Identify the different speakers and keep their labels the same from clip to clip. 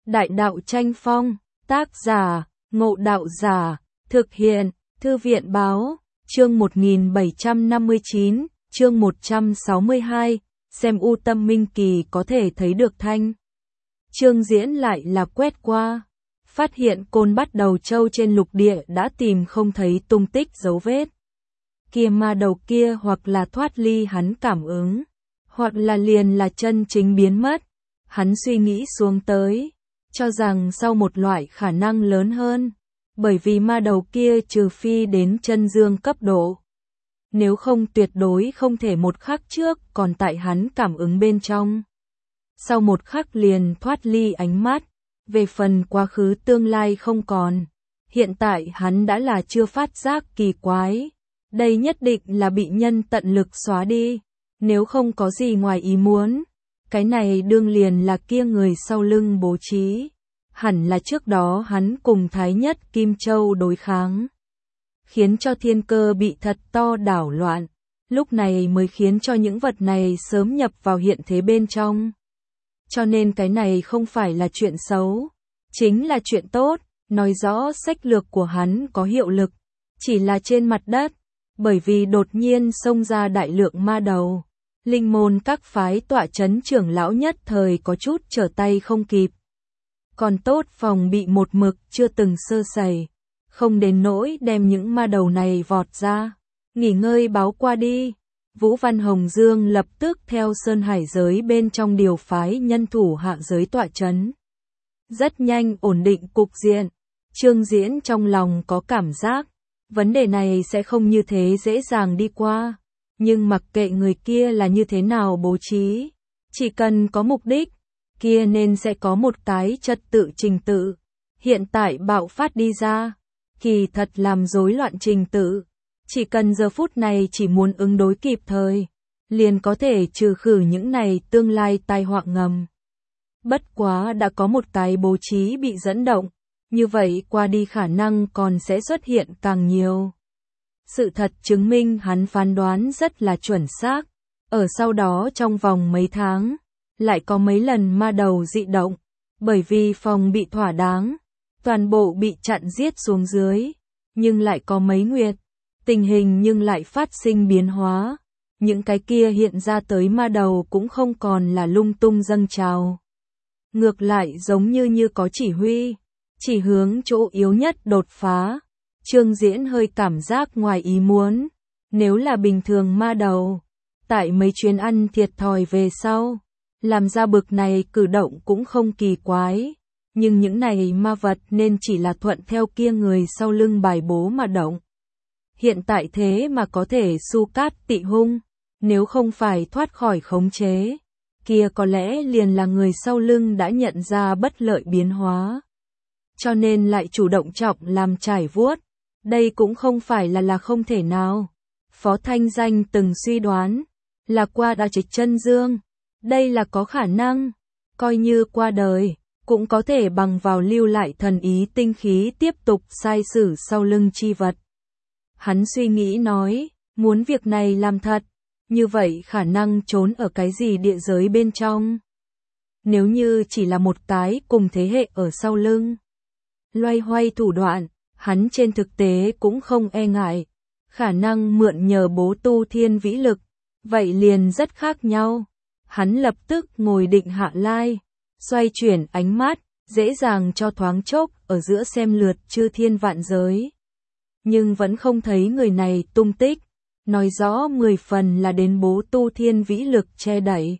Speaker 1: Đại đạo tranh phong, tác giả, Ngộ Đạo Giả, thực hiện, Thư viện báo, chương 1759, chương 162, xem U Tâm Minh Kỳ có thể thấy được thanh. Chương diễn lại là quét qua, phát hiện Côn Bắt Đầu Châu trên lục địa đã tìm không thấy tung tích dấu vết. Kia ma đầu kia hoặc là thoát ly hắn cảm ứng, hoặc là liền là chân chính biến mất. Hắn suy nghĩ xuống tới, cho rằng sau một loại khả năng lớn hơn, bởi vì ma đầu kia trừ phi đến chân dương cấp độ. Nếu không tuyệt đối không thể một khắc trước còn tại hắn cảm ứng bên trong. Sau một khắc liền thoát ly ánh mắt, về phần quá khứ tương lai không còn. Hiện tại hắn đã là chưa phát giác kỳ quái. Đây nhất định là bị nhân tận lực xóa đi, nếu không có gì ngoài ý muốn. Cái này đương liền là kia người sau lưng bố trí. Hẳn là trước đó hắn cùng Thái Nhất Kim Châu đối kháng, khiến cho thiên cơ bị thật to đảo loạn, lúc này mới khiến cho những vật này sớm nhập vào hiện thế bên trong. Cho nên cái này không phải là chuyện xấu, chính là chuyện tốt, nói rõ sách lược của hắn có hiệu lực, chỉ là trên mặt đất, bởi vì đột nhiên xông ra đại lượng ma đầu. Linh môn các phái tọa chấn trưởng lão nhất thời có chút trở tay không kịp. Còn tốt phòng bị một mực chưa từng sơ sẩy, không đến nỗi đem những ma đầu này vọt ra. Nghỉ ngơi báo qua đi. Vũ Văn Hồng Dương lập tức theo Sơn Hải giới bên trong điều phái nhân thủ hạ giới tọa chấn. Rất nhanh ổn định cục diện. Trương Diễn trong lòng có cảm giác, vấn đề này sẽ không như thế dễ dàng đi qua. Nhưng mặc kệ người kia là như thế nào bố trí, chỉ cần có mục đích, kia nên sẽ có một cái trật tự trình tự. Hiện tại bạo phát đi ra, kỳ thật làm rối loạn trình tự. Chỉ cần giờ phút này chỉ muốn ứng đối kịp thời, liền có thể trừ khử những này tương lai tai họa ngầm. Bất quá đã có một cái bố trí bị dẫn động, như vậy qua đi khả năng còn sẽ xuất hiện càng nhiều. Sự thật chứng minh hắn phán đoán rất là chuẩn xác. Ở sau đó trong vòng mấy tháng, lại có mấy lần ma đầu dị động, bởi vì phòng bị thỏa đáng, toàn bộ bị chặn giết xuống dưới. Nhưng lại có mấy nguyệt, tình hình nhưng lại phát sinh biến hóa. Những cái kia hiện ra tới ma đầu cũng không còn là lung tung dâng trào. Ngược lại giống như có chỉ huy, chỉ hướng chỗ yếu nhất đột phá. Trương Diễn hơi cảm giác ngoài ý muốn, nếu là bình thường ma đầu, tại mấy chuyến ăn thiệt thòi về sau, làm ra bực này cử động cũng không kỳ quái, nhưng những này ma vật nên chỉ là thuận theo kia người sau lưng bài bố mà động. Hiện tại thế mà có thể su cát tị hung, nếu không phải thoát khỏi khống chế, kia có lẽ liền là người sau lưng đã nhận ra bất lợi biến hóa, cho nên lại chủ động trọng làm trải vuốt. Đây cũng không phải là không thể nào. Phó Thanh Danh từng suy đoán, là qua đã trịch chân dương. Đây là có khả năng, coi như qua đời, cũng có thể bằng vào lưu lại thần ý tinh khí tiếp tục sai sử sau lưng chi vật. Hắn suy nghĩ nói, muốn việc này làm thật, như vậy khả năng trốn ở cái gì địa giới bên trong. Nếu như chỉ là một cái cùng thế hệ ở sau lưng, loay hoay thủ đoạn, hắn trên thực tế cũng không e ngại, khả năng mượn nhờ bố tu thiên vĩ lực, vậy liền rất khác nhau. Hắn lập tức ngồi định hạ lai, xoay chuyển ánh mắt, dễ dàng cho thoáng chốc ở giữa xem lượt chư thiên vạn giới. Nhưng vẫn không thấy người này tung tích, nói rõ 10 phần là đến bố tu thiên vĩ lực che đậy.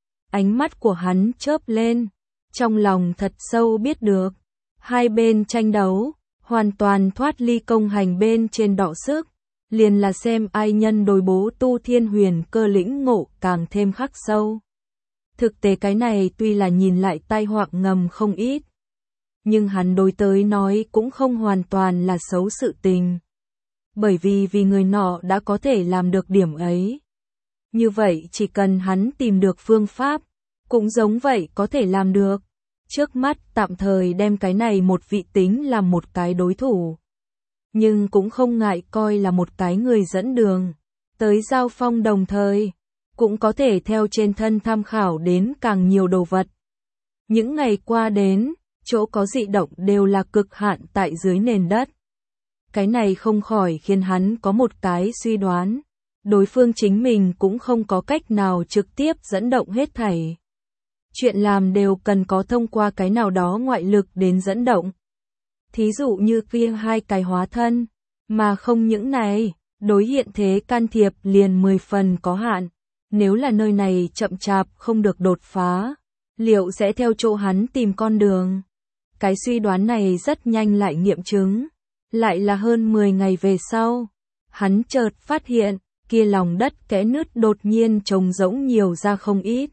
Speaker 1: Ánh mắt của hắn chớp lên, trong lòng thật sâu biết được, hai bên tranh đấu, hoàn toàn thoát ly công hành bên trên đọ sức, liền là xem ai nhân đối bố tu thiên huyền cơ lĩnh ngộ càng thêm khắc sâu. Thực tế cái này tuy là nhìn lại tai họa ngầm không ít, nhưng hắn đối tới nói cũng không hoàn toàn là xấu sự tình. Bởi vì người nọ đã có thể làm được điểm ấy. Như vậy chỉ cần hắn tìm được phương pháp, cũng giống vậy có thể làm được. Trước mắt tạm thời đem cái này một vị tính làm một cái đối thủ, nhưng cũng không ngại coi là một cái người dẫn đường. Tới giao phong đồng thời, cũng có thể theo trên thân tham khảo đến càng nhiều đồ vật. Những ngày qua đến, chỗ có dị động đều là cực hạn tại dưới nền đất. Cái này không khỏi khiến hắn có một cái suy đoán. Đối phương chính mình cũng không có cách nào trực tiếp dẫn động hết thảy. Chuyện làm đều cần có thông qua cái nào đó ngoại lực đến dẫn động. Thí dụ như kia 2 cái hóa thân, mà không những này, đối hiện thế can thiệp liền 10 phần có hạn. Nếu là nơi này chậm chạp không được đột phá, liệu sẽ theo chỗ hắn tìm con đường? Cái suy đoán này rất nhanh lại nghiệm chứng. Lại là hơn 10 ngày về sau, hắn chợt phát hiện, kia lòng đất kẽ nứt đột nhiên trống rỗng nhiều ra không ít.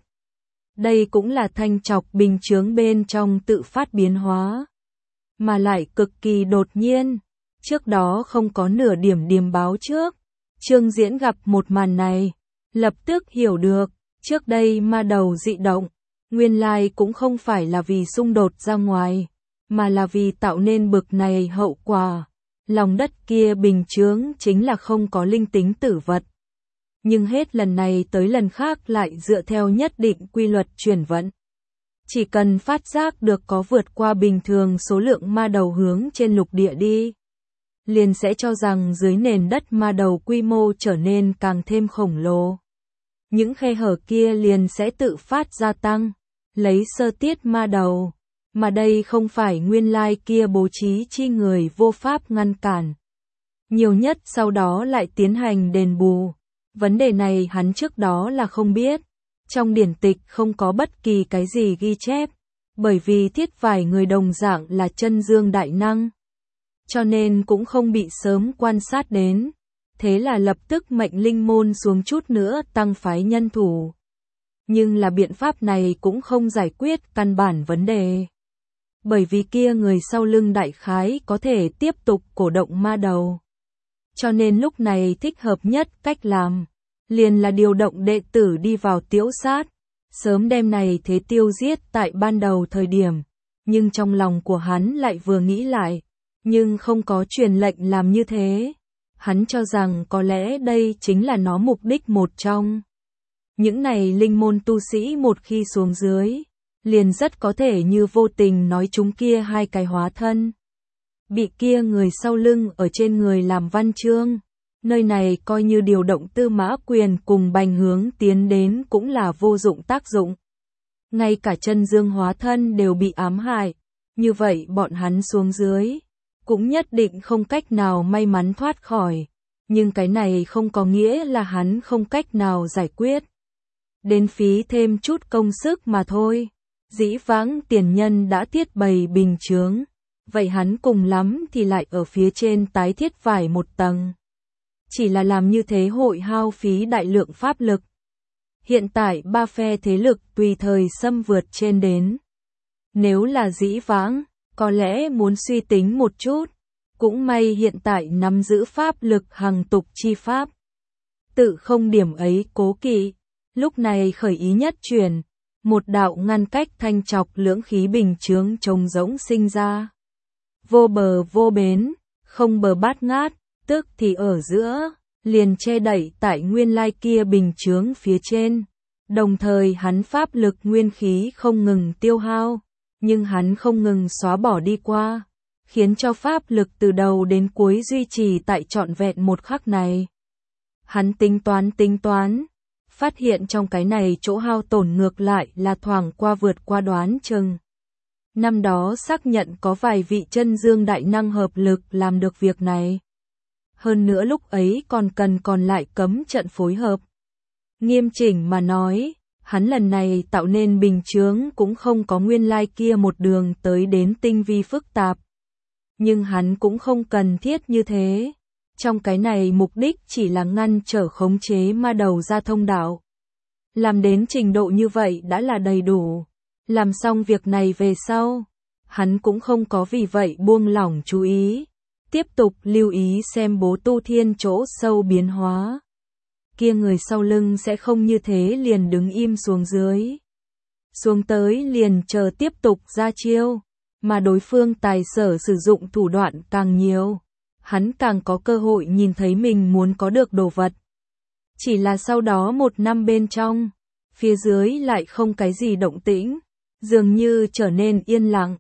Speaker 1: Đây cũng là thanh trọc bình chướng bên trong tự phát biến hóa, mà lại cực kỳ đột nhiên, trước đó không có nửa điểm điềm báo trước. Trương Diễn gặp một màn này, lập tức hiểu được, trước đây ma đầu dị động, nguyên lai cũng không phải là vì xung đột ra ngoài, mà là vì tạo nên bực này hậu quả. Lòng đất kia bình chướng chính là không có linh tính tử vật. Nhưng hết lần này tới lần khác lại dựa theo nhất định quy luật chuyển vận. Chỉ cần phát giác được có vượt qua bình thường số lượng ma đầu hướng trên lục địa đi, liền sẽ cho rằng dưới nền đất ma đầu quy mô trở nên càng thêm khổng lồ. Những khe hở kia liền sẽ tự phát gia tăng, lấy sơ tiết ma đầu. Mà đây không phải nguyên lai kia bố trí chi người vô pháp ngăn cản. Nhiều nhất sau đó lại tiến hành đền bù. Vấn đề này hắn trước đó là không biết. Trong điển tịch không có bất kỳ cái gì ghi chép. Bởi vì thiết vài người đồng dạng là chân dương đại năng. Cho nên cũng không bị sớm quan sát đến. Thế là lập tức mệnh linh môn xuống chút nữa tăng phái nhân thủ. Nhưng là biện pháp này cũng không giải quyết căn bản vấn đề. Bởi vì kia người sau lưng đại khái có thể tiếp tục cổ động ma đầu. Cho nên lúc này thích hợp nhất cách làm, liền là điều động đệ tử đi vào tiễu sát, sớm đem này thế tiêu giết tại ban đầu thời điểm. Nhưng trong lòng của hắn lại vừa nghĩ lại, nhưng không có truyền lệnh làm như thế. Hắn cho rằng có lẽ đây chính là nó mục đích một trong. Những này linh môn tu sĩ một khi xuống dưới, liền rất có thể như vô tình nói chúng kia 2 cái hóa thân. Bị kia người sau lưng ở trên người làm văn chương, nơi này coi như điều động Tư Mã Quyền cùng Bành Hướng tiến đến cũng là vô dụng tác dụng. Ngay cả chân dương hóa thân đều bị ám hại, như vậy bọn hắn xuống dưới, cũng nhất định không cách nào may mắn thoát khỏi, nhưng cái này không có nghĩa là hắn không cách nào giải quyết. Đến phí thêm chút công sức mà thôi. Dĩ vãng tiền nhân đã thiết bày bình chướng, vậy hắn cùng lắm thì lại ở phía trên tái thiết vài một tầng. Chỉ là làm như thế hội hao phí đại lượng pháp lực. Hiện tại 3 phe thế lực tùy thời xâm vượt trên đến. Nếu là dĩ vãng, có lẽ muốn suy tính một chút, cũng may hiện tại nắm giữ pháp lực hằng tục chi pháp. Tự không điểm ấy cố kỵ, lúc này khởi ý nhất chuyển. Một đạo ngăn cách thanh trọc lưỡng khí bình chướng trống rỗng sinh ra. Vô bờ vô bến, không bờ bát ngát, tức thì ở giữa, liền che đậy tại nguyên lai kia bình chướng phía trên. Đồng thời hắn pháp lực nguyên khí không ngừng tiêu hao, nhưng hắn không ngừng xóa bỏ đi qua, khiến cho pháp lực từ đầu đến cuối duy trì tại trọn vẹn một khắc này. Hắn tính toán. Phát hiện trong cái này chỗ hao tổn ngược lại là thoảng qua vượt qua đoán chừng. Năm đó xác nhận có vài vị chân dương đại năng hợp lực làm được việc này. Hơn nữa lúc ấy còn lại cấm trận phối hợp. Nghiêm chỉnh mà nói, hắn lần này tạo nên bình chướng cũng không có nguyên lai kia một đường tới đến tinh vi phức tạp. Nhưng hắn cũng không cần thiết như thế. Trong cái này mục đích chỉ là ngăn trở khống chế ma đầu ra thông đạo. Làm đến trình độ như vậy đã là đầy đủ. Làm xong việc này về sau, hắn cũng không có vì vậy buông lỏng chú ý. Tiếp tục lưu ý xem bố tu thiên chỗ sâu biến hóa. Kia người sau lưng sẽ không như thế liền đứng im xuống dưới. Xuống tới liền chờ tiếp tục ra chiêu. Mà đối phương tài sở sử dụng thủ đoạn càng nhiều, hắn càng có cơ hội nhìn thấy mình muốn có được đồ vật. Chỉ là sau đó 1 năm bên trong, phía dưới lại không cái gì động tĩnh, dường như trở nên yên lặng.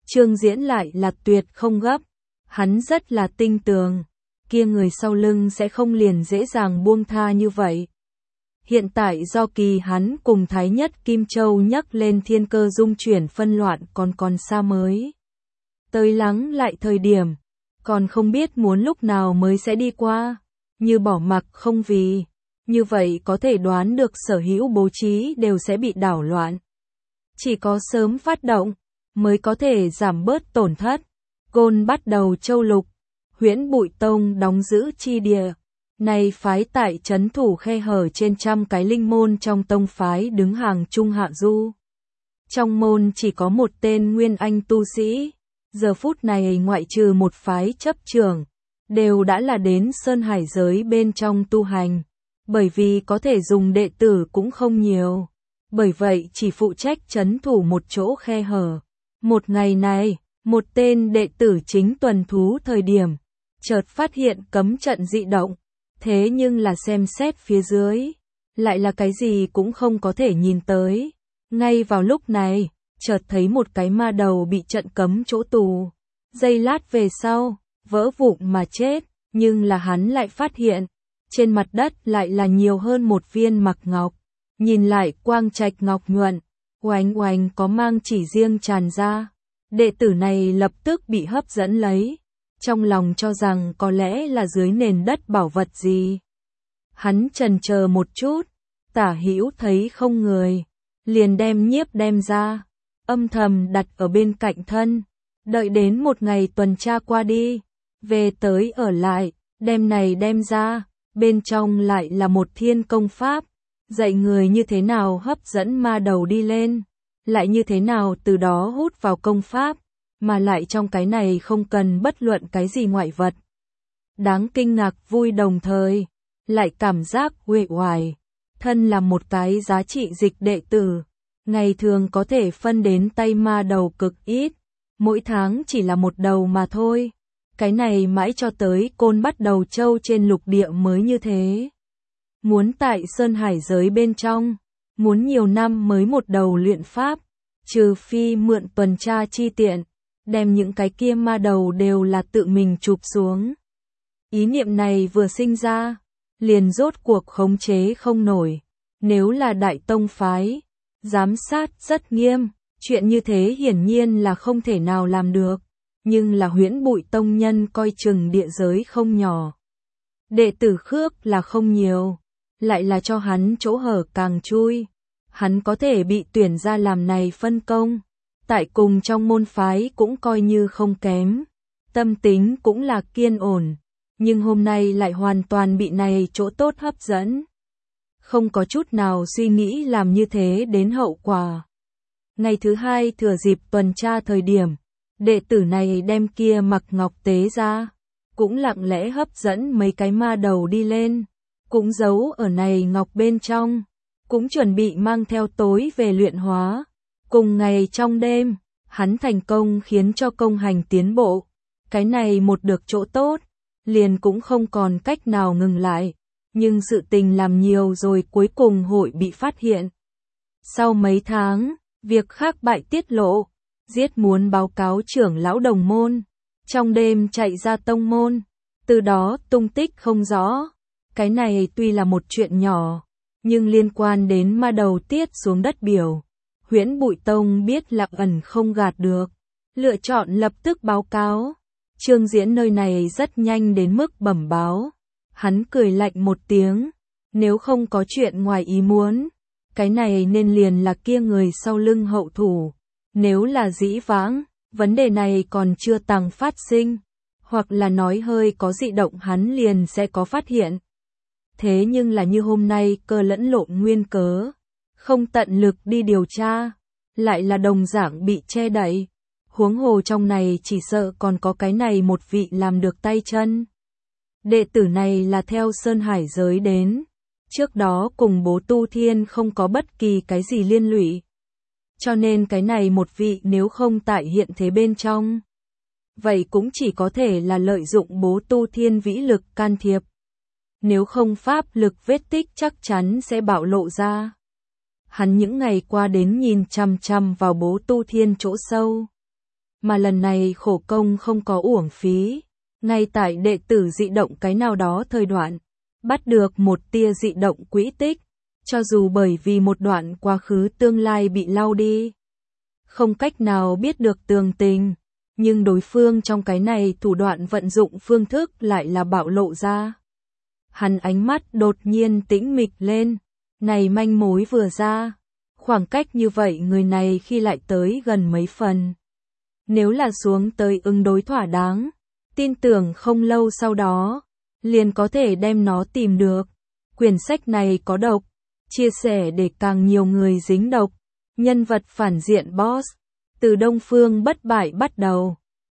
Speaker 1: Trương Diễn lại là tuyệt không gấp, hắn rất là tinh tường, kia người sau lưng sẽ không liền dễ dàng buông tha như vậy. Hiện tại do kỳ hắn cùng Thái Nhất Kim Châu nhắc lên thiên cơ dung chuyển phân loạn còn xa mới. Tới lắng lại thời điểm, còn không biết muốn lúc nào mới sẽ đi qua, như bỏ mặc không vì, như vậy có thể đoán được sở hữu bố trí đều sẽ bị đảo loạn. Chỉ có sớm phát động, mới có thể giảm bớt tổn thất. Côn bắt đầu châu lục, Huyễn Bụi Tông đóng giữ chi địa. Này phái tại trấn thủ khe hở trên trăm cái linh môn trong tông phái đứng hàng trung hạ du. Trong môn chỉ có một tên nguyên anh tu sĩ, giờ phút này ngoại trừ một phái chấp trưởng, đều đã là đến sơn hải giới bên trong tu hành, bởi vì có thể dùng đệ tử cũng không nhiều, bởi vậy chỉ phụ trách trấn thủ một chỗ khe hở. Một ngày này, một tên đệ tử chính tuần thú thời điểm, chợt phát hiện cấm trận dị động. Thế nhưng là xem xét phía dưới, lại là cái gì cũng không có thể nhìn tới. Ngay vào lúc này, chợt thấy một cái ma đầu bị trận cấm chỗ tù. Giây lát về sau, vỡ vụn mà chết, nhưng là hắn lại phát hiện, trên mặt đất lại là nhiều hơn một viên mặc ngọc. Nhìn lại quang trạch ngọc nhuận, oánh oánh có mang chỉ riêng tràn ra. Đệ tử này lập tức bị hấp dẫn lấy. Trong lòng cho rằng có lẽ là dưới nền đất bảo vật gì. Hắn chần chờ một chút, tả hữu thấy không người, liền đem nhiếp đem ra, âm thầm đặt ở bên cạnh thân, đợi đến một ngày tuần tra qua đi, về tới ở lại, đem này đem ra, bên trong lại là một thiên công pháp, dạy người như thế nào hấp dẫn ma đầu đi lên, lại như thế nào từ đó hút vào công pháp. Mà lại trong cái này không cần bất luận cái gì ngoại vật. Đáng kinh ngạc vui đồng thời, lại cảm giác uể oải. Thân là một cái giá trị dịch đệ tử, ngày thường có thể phân đến tay ma đầu cực ít, mỗi tháng chỉ là một đầu mà thôi. Cái này mãi cho tới Côn bắt đầu châu trên lục địa mới như thế. Muốn tại Sơn Hải giới bên trong, muốn nhiều năm mới một đầu luyện pháp, trừ phi mượn tuần tra chi tiện. Đem những cái kia ma đầu đều là tự mình chụp xuống. Ý niệm này vừa sinh ra, liền rốt cuộc khống chế không nổi. Nếu là đại tông phái, giám sát rất nghiêm, chuyện như thế hiển nhiên là không thể nào làm được. Nhưng là Huyễn Bụi Tông nhân coi chừng địa giới không nhỏ. Đệ tử khước là không nhiều, lại là cho hắn chỗ hở càng chui. Hắn có thể bị tuyển ra làm này phân công. Tại cùng trong môn phái cũng coi như không kém, tâm tính cũng là kiên ổn, nhưng hôm nay lại hoàn toàn bị này chỗ tốt hấp dẫn. Không có chút nào suy nghĩ làm như thế đến hậu quả. Ngày thứ hai thừa dịp tuần tra thời điểm, đệ tử này đem kia mặc ngọc tế ra, cũng lặng lẽ hấp dẫn mấy cái ma đầu đi lên, cũng giấu ở này ngọc bên trong, cũng chuẩn bị mang theo tối về luyện hóa. Cùng ngày trong đêm, hắn thành công khiến cho công hành tiến bộ. Cái này một được chỗ tốt, liền cũng không còn cách nào ngừng lại. Nhưng sự tình làm nhiều rồi cuối cùng hội bị phát hiện. Sau mấy tháng, việc khác bại tiết lộ, giết muốn báo cáo trưởng lão đồng môn. Trong đêm chạy ra tông môn, từ đó tung tích không rõ. Cái này tuy là một chuyện nhỏ, nhưng liên quan đến ma đầu tiết xuống đất biểu. Huyễn Bụi Tông biết lạc ẩn không gạt được, lựa chọn lập tức báo cáo. Trương Diễn nơi này rất nhanh đến mức bẩm báo. Hắn cười lạnh một tiếng, nếu không có chuyện ngoài ý muốn, cái này nên liền là kia người sau lưng hậu thủ. Nếu là dĩ vãng, vấn đề này còn chưa tăng phát sinh, hoặc là nói hơi có dị động hắn liền sẽ có phát hiện. Thế nhưng là như hôm nay cơ lẫn lộn nguyên cớ. Không tận lực đi điều tra, lại là đồng dạng bị che đậy. Huống hồ trong này chỉ sợ còn có cái này một vị làm được tay chân. Đệ tử này là theo Sơn Hải giới đến, trước đó cùng bố Tu Thiên không có bất kỳ cái gì liên lụy. Cho nên cái này một vị nếu không tại hiện thế bên trong, vậy cũng chỉ có thể là lợi dụng bố Tu Thiên vĩ lực can thiệp. Nếu không pháp lực vết tích chắc chắn sẽ bạo lộ ra. Hắn những ngày qua đến nhìn chằm chằm vào bố Tu Thiên chỗ sâu. mà lần này khổ công không có uổng phí. Ngay tại đệ tử dị động cái nào đó thời đoạn, bắt được một tia dị động quỹ tích, cho dù bởi vì một đoạn quá khứ tương lai bị lau đi, không cách nào biết được tường tình, nhưng đối phương trong cái này thủ đoạn vận dụng phương thức lại là bạo lộ ra. Hắn ánh mắt đột nhiên tĩnh mịch lên, này manh mối vừa ra, khoảng cách như vậy người này khi lại tới gần mấy phần. Nếu là xuống tới ứng đối thỏa đáng, tin tưởng không lâu sau đó, liền có thể đem nó tìm được. Quyển sách này có độc, chia sẻ để càng nhiều người dính độc. Nhân vật phản diện boss, từ Đông Phương bất bại bắt đầu.